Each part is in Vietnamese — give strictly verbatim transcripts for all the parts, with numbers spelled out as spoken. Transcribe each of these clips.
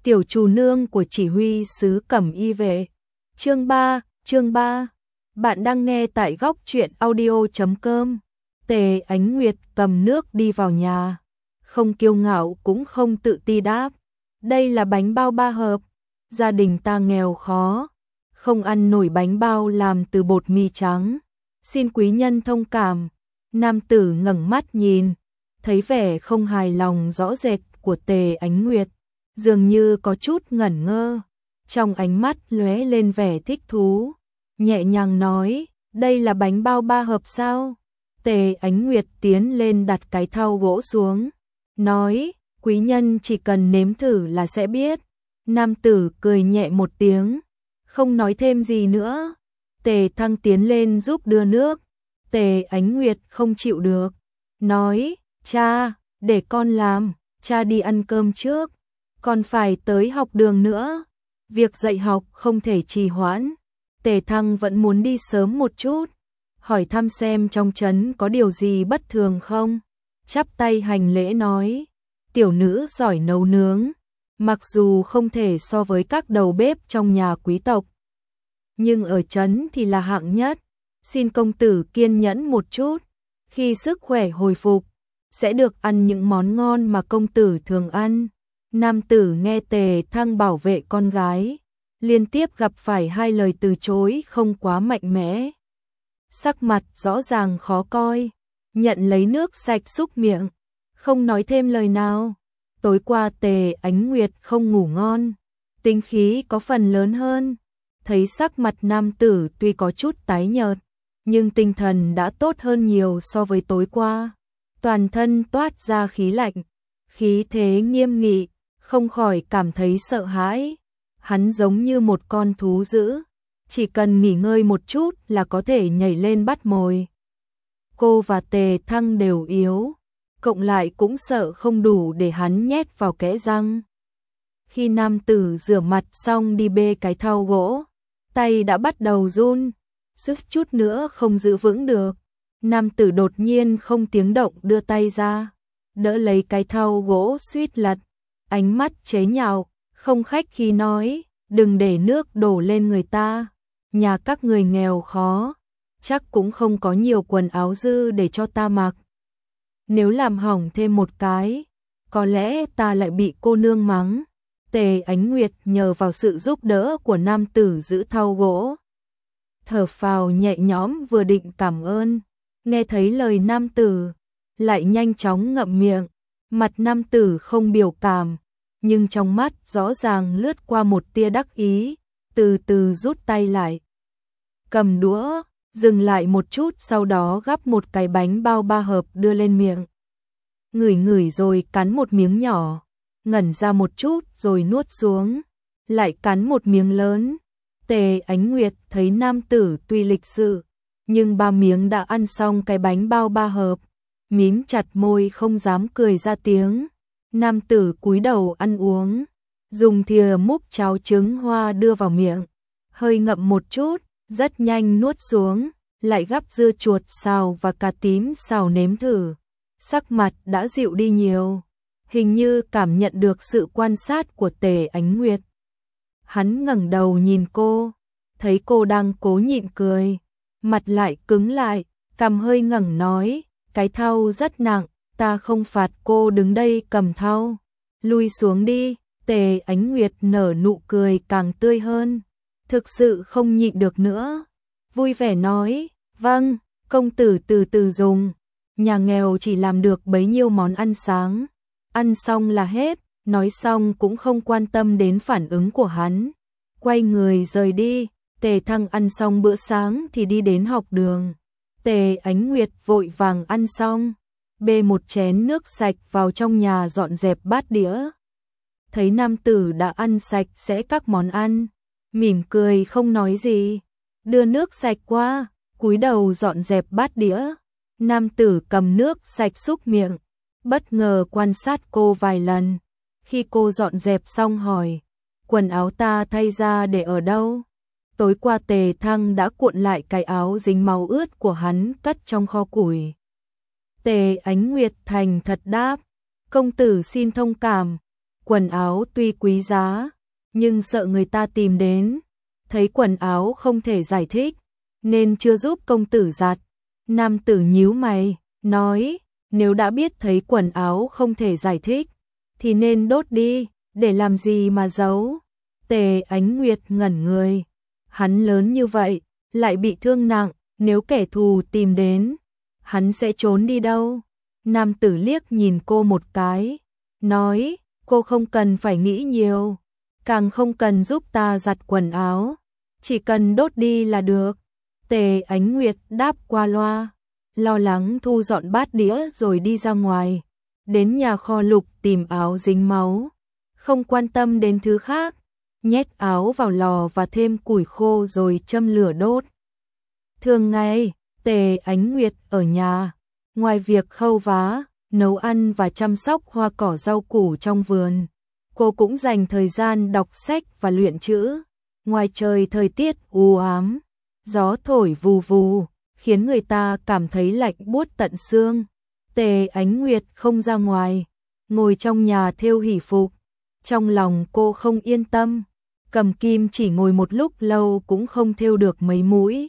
tiểu chủ nương của chỉ huy sứ Cẩm Y vệ. Chương ba, chương ba. Bạn đang nghe tại góc truyện audio chấm com. Tề Ánh Nguyệt cầm nước đi vào nhà, không kiêu ngạo cũng không tự ti đáp: "Đây là bánh bao ba hợp, gia đình ta nghèo khó, không ăn nổi bánh bao làm từ bột mì trắng, xin quý nhân thông cảm." Nam tử ngẩng mắt nhìn, thấy vẻ không hài lòng rõ rệt của Tề Ánh Nguyệt, dường như có chút ngẩn ngơ, trong ánh mắt lóe lên vẻ thích thú, nhẹ nhàng nói: "Đây là bánh bao ba hợp sao?" Tề Ánh Nguyệt tiến lên đặt cái thau gỗ xuống, nói: "Quý nhân chỉ cần nếm thử là sẽ biết." Nam tử cười nhẹ một tiếng, không nói thêm gì nữa. Tề Thăng tiến lên giúp đưa nước. Tề Ánh Nguyệt không chịu được, nói: "Cha, để con làm, cha đi ăn cơm trước, còn phải tới học đường nữa, việc dạy học không thể trì hoãn." Tề Thăng vẫn muốn đi sớm một chút, hỏi thăm xem trong trấn có điều gì bất thường không, chắp tay hành lễ nói: "Tiểu nữ giỏi nấu nướng, mặc dù không thể so với các đầu bếp trong nhà quý tộc, nhưng ở trấn thì là hạng nhất, xin công tử kiên nhẫn một chút, khi sức khỏe hồi phục, sẽ được ăn những món ngon mà công tử thường ăn." Nam tử nghe Tề Thăng bảo vệ con gái, liên tiếp gặp phải hai lời từ chối không quá mạnh mẽ, sắc mặt rõ ràng khó coi, nhận lấy nước sạch súc miệng, không nói thêm lời nào. Tối qua Tề Ánh Nguyệt không ngủ ngon, tính khí có phần lớn hơn, thấy sắc mặt nam tử tuy có chút tái nhợt, nhưng tinh thần đã tốt hơn nhiều so với tối qua, toàn thân toát ra khí lạnh, khí thế nghiêm nghị, không khỏi cảm thấy sợ hãi. Hắn giống như một con thú dữ, chỉ cần nghỉ ngơi một chút là có thể nhảy lên bắt mồi. Cô và Tề Thăng đều yếu, cộng lại cũng sợ không đủ để hắn nhét vào kẽ răng. Khi nam tử rửa mặt xong đi bê cái thau gỗ, tay đã bắt đầu run, suýt chút nữa không giữ vững được. Nam tử đột nhiên không tiếng động đưa tay ra, đỡ lấy cái thau gỗ suýt lật, ánh mắt chế nhạo, không khách khí nói: "Đừng để nước đổ lên người ta, nhà các người nghèo khó, chắc cũng không có nhiều quần áo dư để cho ta mặc. Nếu làm hỏng thêm một cái, có lẽ ta lại bị cô nương mắng." Tề Ánh Nguyệt nhờ vào sự giúp đỡ của nam tử giữ thau gỗ, thở phào nhẹ nhõm, vừa định cảm ơn, nghe thấy lời nam tử, lại nhanh chóng ngậm miệng. Mặt nam tử không biểu cảm, nhưng trong mắt rõ ràng lướt qua một tia đắc ý, từ từ rút tay lại, cầm đũa, dừng lại một chút, sau đó gắp một cái bánh bao ba hợp đưa lên miệng. Ngửi ngửi rồi cắn một miếng nhỏ, ngẩn ra một chút rồi nuốt xuống, lại cắn một miếng lớn. Tề Ánh Nguyệt thấy nam tử tuy lịch sự, nhưng ba miếng đã ăn xong cái bánh bao ba hợp, mím chặt môi không dám cười ra tiếng. Nam tử cúi đầu ăn uống, dùng thìa múc cháo trứng hoa đưa vào miệng, hơi ngậm một chút, rất nhanh nuốt xuống, lại gắp dưa chuột xào và cà tím xào nếm thử. Sắc mặt đã dịu đi nhiều, hình như cảm nhận được sự quan sát của Tề Ánh Nguyệt. Hắn ngẩng đầu nhìn cô, thấy cô đang cố nhịn cười, mặt lại cứng lại, cằm hơi ngẩng nói: "Cái thau rất nặng, ta không phạt cô đứng đây cầm thau, lui xuống đi." Tề Ánh Nguyệt nở nụ cười càng tươi hơn, thực sự không nhịn được nữa, vui vẻ nói: "Vâng, công tử từ từ dùng, nhà nghèo chỉ làm được bấy nhiêu món ăn sáng, ăn xong là hết." Nói xong cũng không quan tâm đến phản ứng của hắn, quay người rời đi. Tề Thăng ăn xong bữa sáng thì đi đến học đường. Tề Ánh Nguyệt vội vàng ăn xong, bê một chén nước sạch vào trong nhà dọn dẹp bát đĩa. Thấy nam tử đã ăn sạch sẽ các món ăn, mỉm cười không nói gì, đưa nước sạch qua, cúi đầu dọn dẹp bát đĩa. Nam tử cầm nước sạch súc miệng, bất ngờ quan sát cô vài lần. Khi cô dọn dẹp xong hỏi: "Quần áo ta thay ra để ở đâu?" Tối qua Tề Thăng đã cuộn lại cái áo dính máu ướt của hắn cất trong kho củi. Tề Ánh Nguyệt thành thật đáp: "Công tử xin thông cảm, quần áo tuy quý giá, nhưng sợ người ta tìm đến, thấy quần áo không thể giải thích, nên chưa giúp công tử giặt. Nam tử nhíu mày, nói, nếu đã biết thấy quần áo không thể giải thích, thì nên đốt đi, để làm gì mà giấu. Tề Ánh Nguyệt ngẩn người, hắn lớn như vậy, lại bị thương nặng, nếu kẻ thù tìm đến, hắn sẽ trốn đi đâu? Nam tử liếc nhìn cô một cái, nói, cô không cần phải nghĩ nhiều, càng không cần giúp ta giặt quần áo, chỉ cần đốt đi là được. Tề Ánh Nguyệt đáp qua loa, lo lắng thu dọn bát đĩa rồi đi ra ngoài, đến nhà kho lục tìm áo dính máu, không quan tâm đến thứ khác, nhét áo vào lò và thêm củi khô rồi châm lửa đốt. Thường ngày, Tề Ánh Nguyệt ở nhà, ngoài việc khâu vá, nấu ăn và chăm sóc hoa cỏ rau củ trong vườn, cô cũng dành thời gian đọc sách và luyện chữ. Ngoài trời thời tiết u ám, gió thổi vù vù, khiến người ta cảm thấy lạnh buốt tận xương. Tề Ánh Nguyệt không ra ngoài, ngồi trong nhà thêu hỷ phục. Trong lòng cô không yên tâm, cầm kim chỉ ngồi một lúc lâu cũng không thêu được mấy mũi.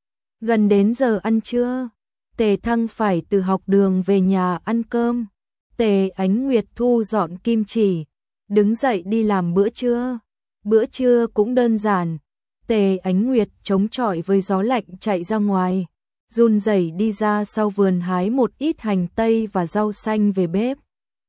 Gần đến giờ ăn trưa, Tề Thăng phải từ học đường về nhà ăn cơm. Tề Ánh Nguyệt thu dọn kim chỉ, đứng dậy đi làm bữa trưa. Bữa trưa cũng đơn giản, Tề Ánh Nguyệt chống chọi với gió lạnh chạy ra ngoài, run rẩy đi ra sau vườn hái một ít hành tây và rau xanh về bếp.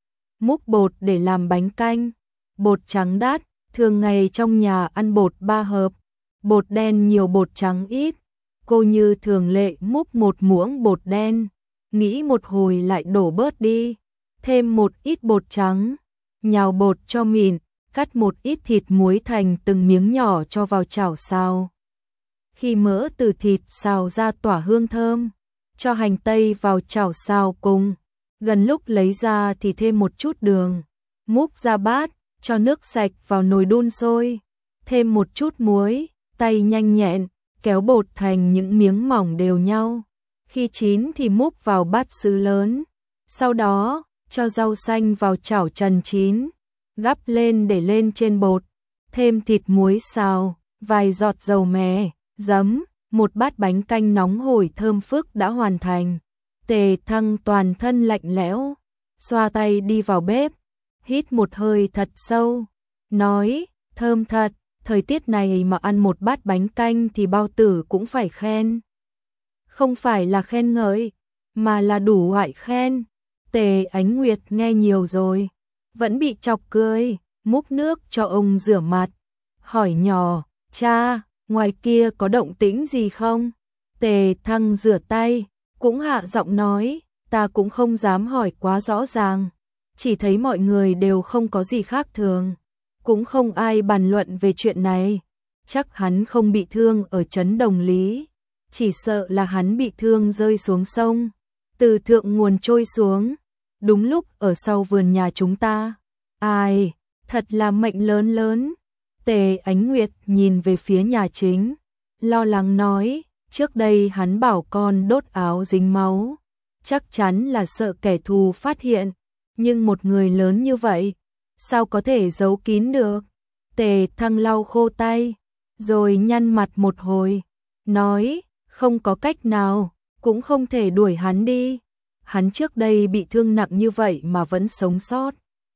Múc bột để làm bánh canh, bột trắng đắt, thường ngày trong nhà ăn bột ba hợp, bột đen nhiều bột trắng ít. Cô như thường lệ múc một muỗng bột đen, nghĩ một hồi lại đổ bớt đi, thêm một ít bột trắng, nhào bột cho mịn, cắt một ít thịt muối thành từng miếng nhỏ cho vào chảo xào. Khi mỡ từ thịt xào ra tỏa hương thơm, cho hành tây vào chảo xào cùng, gần lúc lấy ra thì thêm một chút đường, múc ra bát, cho nước sạch vào nồi đun sôi, thêm một chút muối, tay nhanh nhẹn, kéo bột thành những miếng mỏng đều nhau. Khi chín thì múc vào bát sứ lớn, sau đó cho rau xanh vào chảo trần chín, gắp lên để lên trên bột, thêm thịt muối xào, vài giọt dầu mè, giấm, một bát bánh canh nóng hổi thơm phức đã hoàn thành. Tề Thăng toàn thân lạnh lẽo, xoa tay đi vào bếp, hít một hơi thật sâu, nói, thơm thật, thời tiết này mà ăn một bát bánh canh thì bao tử cũng phải khen. Không phải là khen ngợi, mà là đủ loại khen. Tề Ánh Nguyệt nghe nhiều rồi, vẫn bị chọc cười, múc nước cho ông rửa mặt, hỏi nhỏ, cha, ngoài kia có động tĩnh gì không? Tề Thăng rửa tay, cũng hạ giọng nói, ta cũng không dám hỏi quá rõ ràng, chỉ thấy mọi người đều không có gì khác thường, cũng không ai bàn luận về chuyện này, chắc hắn không bị thương ở trấn Đồng Lý, chỉ sợ là hắn bị thương rơi xuống sông, từ thượng nguồn trôi xuống, đúng lúc ở sau vườn nhà chúng ta. Ai, thật là mệnh lớn lớn. Tề Ánh Nguyệt nhìn về phía nhà chính, lo lắng nói, trước đây hắn bảo con đốt áo dính máu, chắc chắn là sợ kẻ thù phát hiện, nhưng một người lớn như vậy, sao có thể giấu kín được? Tề Thăng lau khô tay, rồi nhăn mặt một hồi, nói, không có cách nào, cũng không thể đuổi hắn đi. Hắn trước đây bị thương nặng như vậy mà vẫn sống sót.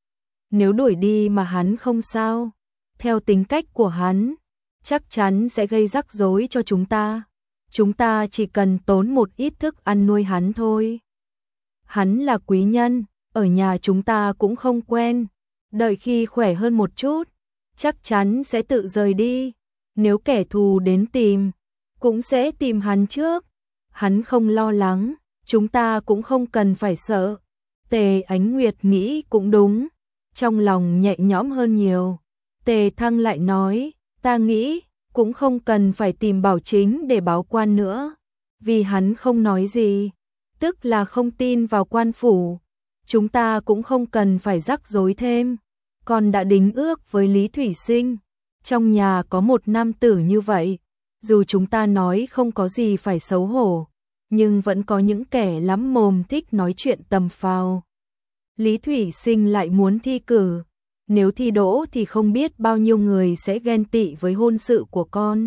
Nếu đuổi đi mà hắn không sao, theo tính cách của hắn, chắc chắn sẽ gây rắc rối cho chúng ta. Chúng ta chỉ cần tốn một ít thức ăn nuôi hắn thôi. Hắn là quý nhân, ở nhà chúng ta cũng không quen, đợi khi khỏe hơn một chút, chắc chắn sẽ tự rời đi. Nếu kẻ thù đến tìm, cũng sẽ tìm hắn trước. Hắn không lo lắng, chúng ta cũng không cần phải sợ. Tề Ánh Nguyệt nghĩ cũng đúng, trong lòng nhẹ nhõm hơn nhiều. Tề Thăng lại nói, ta nghĩ cũng không cần phải tìm Bảo Chính để báo quan nữa, vì hắn không nói gì, tức là không tin vào quan phủ. Chúng ta cũng không cần phải rắc rối thêm, con đã đính ước với Lý Thủy Sinh, trong nhà có một nam tử như vậy, dù chúng ta nói không có gì phải xấu hổ, nhưng vẫn có những kẻ lắm mồm thích nói chuyện tầm phào. Lý Thủy Sinh lại muốn thi cử, nếu thi đỗ thì không biết bao nhiêu người sẽ ghen tị với hôn sự của con.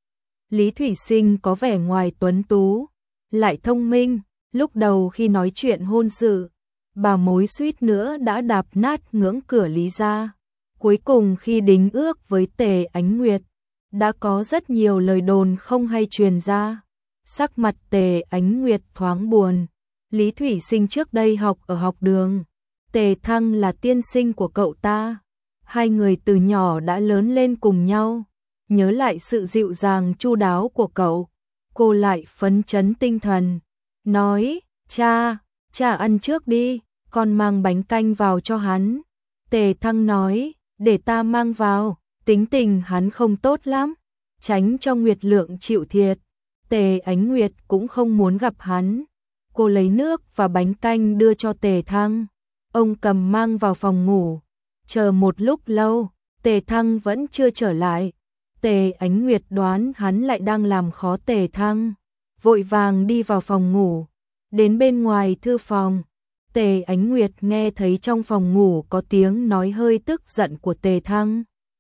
Lý Thủy Sinh có vẻ ngoài tuấn tú, lại thông minh, lúc đầu khi nói chuyện hôn sự, bà mối suýt nữa đã đạp nát ngưỡng cửa Lý gia. Cuối cùng khi đính ước với Tề Ánh Nguyệt, đã có rất nhiều lời đồn không hay truyền ra. Sắc mặt Tề Ánh Nguyệt thoáng buồn. Lý Thủy Sinh trước đây học ở học đường, Tề Thăng là tiên sinh của cậu ta. Hai người từ nhỏ đã lớn lên cùng nhau. Nhớ lại sự dịu dàng chu đáo của cậu, cô lại phấn chấn tinh thần. Nói, cha, cha ăn trước đi, con mang bánh canh vào cho hắn. Tề Thăng nói, để ta mang vào, tính tình hắn không tốt lắm, tránh cho Nguyệt Lượng chịu thiệt. Tề Ánh Nguyệt cũng không muốn gặp hắn. Cô lấy nước và bánh canh đưa cho Tề Thăng. Ông cầm mang vào phòng ngủ. Chờ một lúc lâu, Tề Thăng vẫn chưa trở lại. Tề Ánh Nguyệt đoán hắn lại đang làm khó Tề Thăng, vội vàng đi vào phòng ngủ. Đến bên ngoài thư phòng, Tề Ánh Nguyệt nghe thấy trong phòng ngủ có tiếng nói hơi tức giận của Tề Thăng.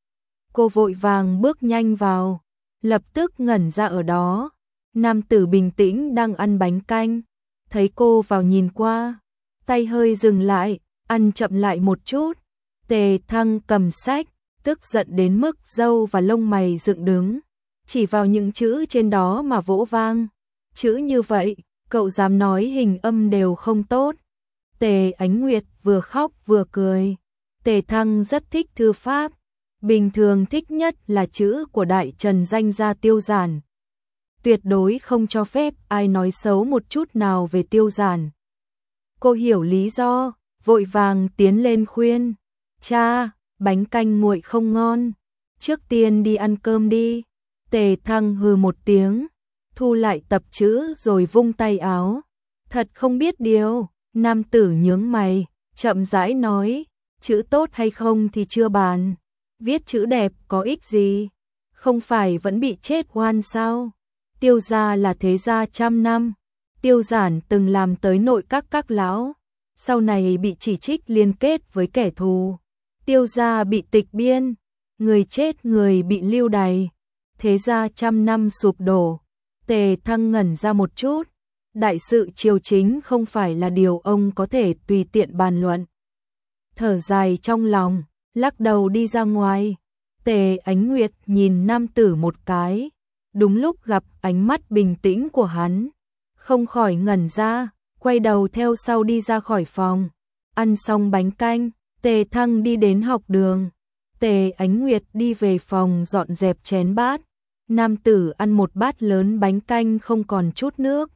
Cô vội vàng bước nhanh vào, lập tức ngẩn ra ở đó. Nam tử bình tĩnh đang ăn bánh canh, thấy cô vào nhìn qua, tay hơi dừng lại, ăn chậm lại một chút. Tề Thăng cầm sách, tức giận đến mức râu và lông mày dựng đứng, chỉ vào những chữ trên đó mà vỗ vang. Chữ như vậy, cậu dám nói hình âm đều không tốt. Tề Ánh Nguyệt vừa khóc vừa cười. Tề Thăng rất thích thư pháp, bình thường thích nhất là chữ của Đại Trần danh gia Tiêu Giản. Tuyệt đối không cho phép ai nói xấu một chút nào về Tiêu Giản. Cô hiểu lý do, vội vàng tiến lên khuyên. Cha, bánh canh nguội không ngon, trước tiên đi ăn cơm đi. Tề Thăng hừ một tiếng, thu lại tập chữ rồi vung tay áo. Thật không biết điều. Nam tử nhướng mày, chậm rãi nói, chữ tốt hay không thì chưa bàn, viết chữ đẹp có ích gì, không phải vẫn bị chết oan sao? Tiêu gia là thế gia trăm năm, Tiêu Giản từng làm tới nội các các lão, sau này bị chỉ trích liên kết với kẻ thù. Tiêu gia bị tịch biên, người chết người bị lưu đày, thế gia trăm năm sụp đổ. Tề Thăng ngẩn ra một chút. Đại sự triều chính không phải là điều ông có thể tùy tiện bàn luận. Thở dài trong lòng, lắc đầu đi ra ngoài. Tề Ánh Nguyệt nhìn nam tử một cái, đúng lúc gặp ánh mắt bình tĩnh của hắn, không khỏi ngẩn ra, quay đầu theo sau đi ra khỏi phòng. Ăn xong bánh canh, Tề Thăng đi đến học đường. Tề Ánh Nguyệt đi về phòng dọn dẹp chén bát. Nam tử ăn một bát lớn bánh canh không còn chút nước.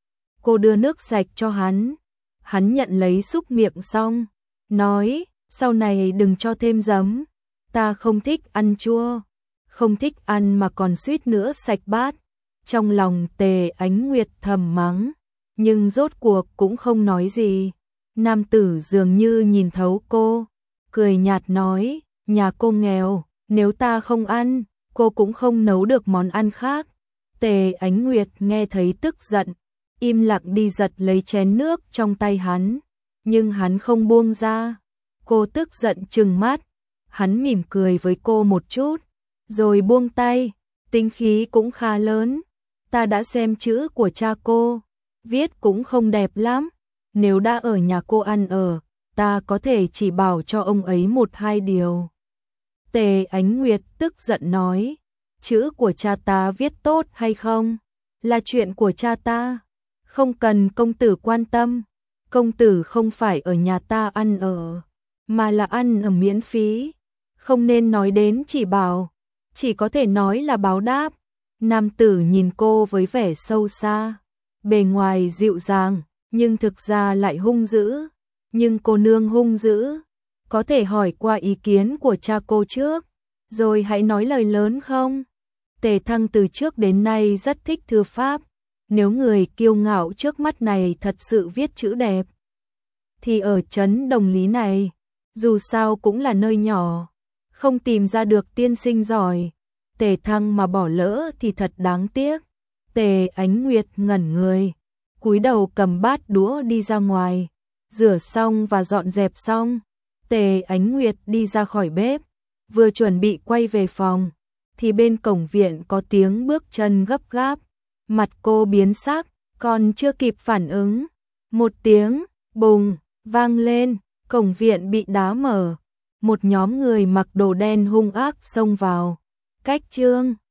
Cô đưa nước sạch cho hắn. Hắn nhận lấy xúc miệng xong, nói, sau này đừng cho thêm giấm, ta không thích ăn chua. Không thích ăn mà còn suýt nữa sạch bát. Trong lòng Tề Ánh Nguyệt thầm mắng, nhưng rốt cuộc cũng không nói gì. Nam tử dường như nhìn thấu cô, cười nhạt nói, nhà cô nghèo, nếu ta không ăn, cô cũng không nấu được món ăn khác. Tề Ánh Nguyệt nghe thấy tức giận, im lặng đi giật lấy chén nước trong tay hắn, nhưng hắn không buông ra. Cô tức giận trừng mắt, hắn mỉm cười với cô một chút, rồi buông tay, tính khí cũng khá lớn. Ta đã xem chữ của cha cô, viết cũng không đẹp lắm, nếu đã ở nhà cô ăn ở, ta có thể chỉ bảo cho ông ấy một hai điều. Tề Ánh Nguyệt tức giận nói, chữ của cha ta viết tốt hay không, là chuyện của cha ta, không cần công tử quan tâm. Công tử không phải ở nhà ta ăn ở, mà là ăn ở miễn phí, không nên nói đến chỉ bảo, chỉ có thể nói là báo đáp. Nam tử nhìn cô với vẻ sâu xa, bề ngoài dịu dàng, nhưng thực ra lại hung dữ. Nhưng cô nương hung dữ, có thể hỏi qua ý kiến của cha cô trước, rồi hãy nói lời lớn không? Tề Thăng từ trước đến nay rất thích thư pháp, nếu người kiêu ngạo trước mắt này thật sự viết chữ đẹp, thì ở trấn Đồng Lý này, dù sao cũng là nơi nhỏ, không tìm ra được tiên sinh giỏi. Tề Thăng mà bỏ lỡ thì thật đáng tiếc. Tề Ánh Nguyệt ngẩn người, cúi đầu cầm bát đũa đi ra ngoài, rửa xong và dọn dẹp xong. Tề Ánh Nguyệt đi ra khỏi bếp, vừa chuẩn bị quay về phòng, thì bên cổng viện có tiếng bước chân gấp gáp, mặt cô biến sắc, còn chưa kịp phản ứng, một tiếng bùng vang lên, cổng viện bị đá mở, một nhóm người mặc đồ đen hung ác xông vào. Cách Chương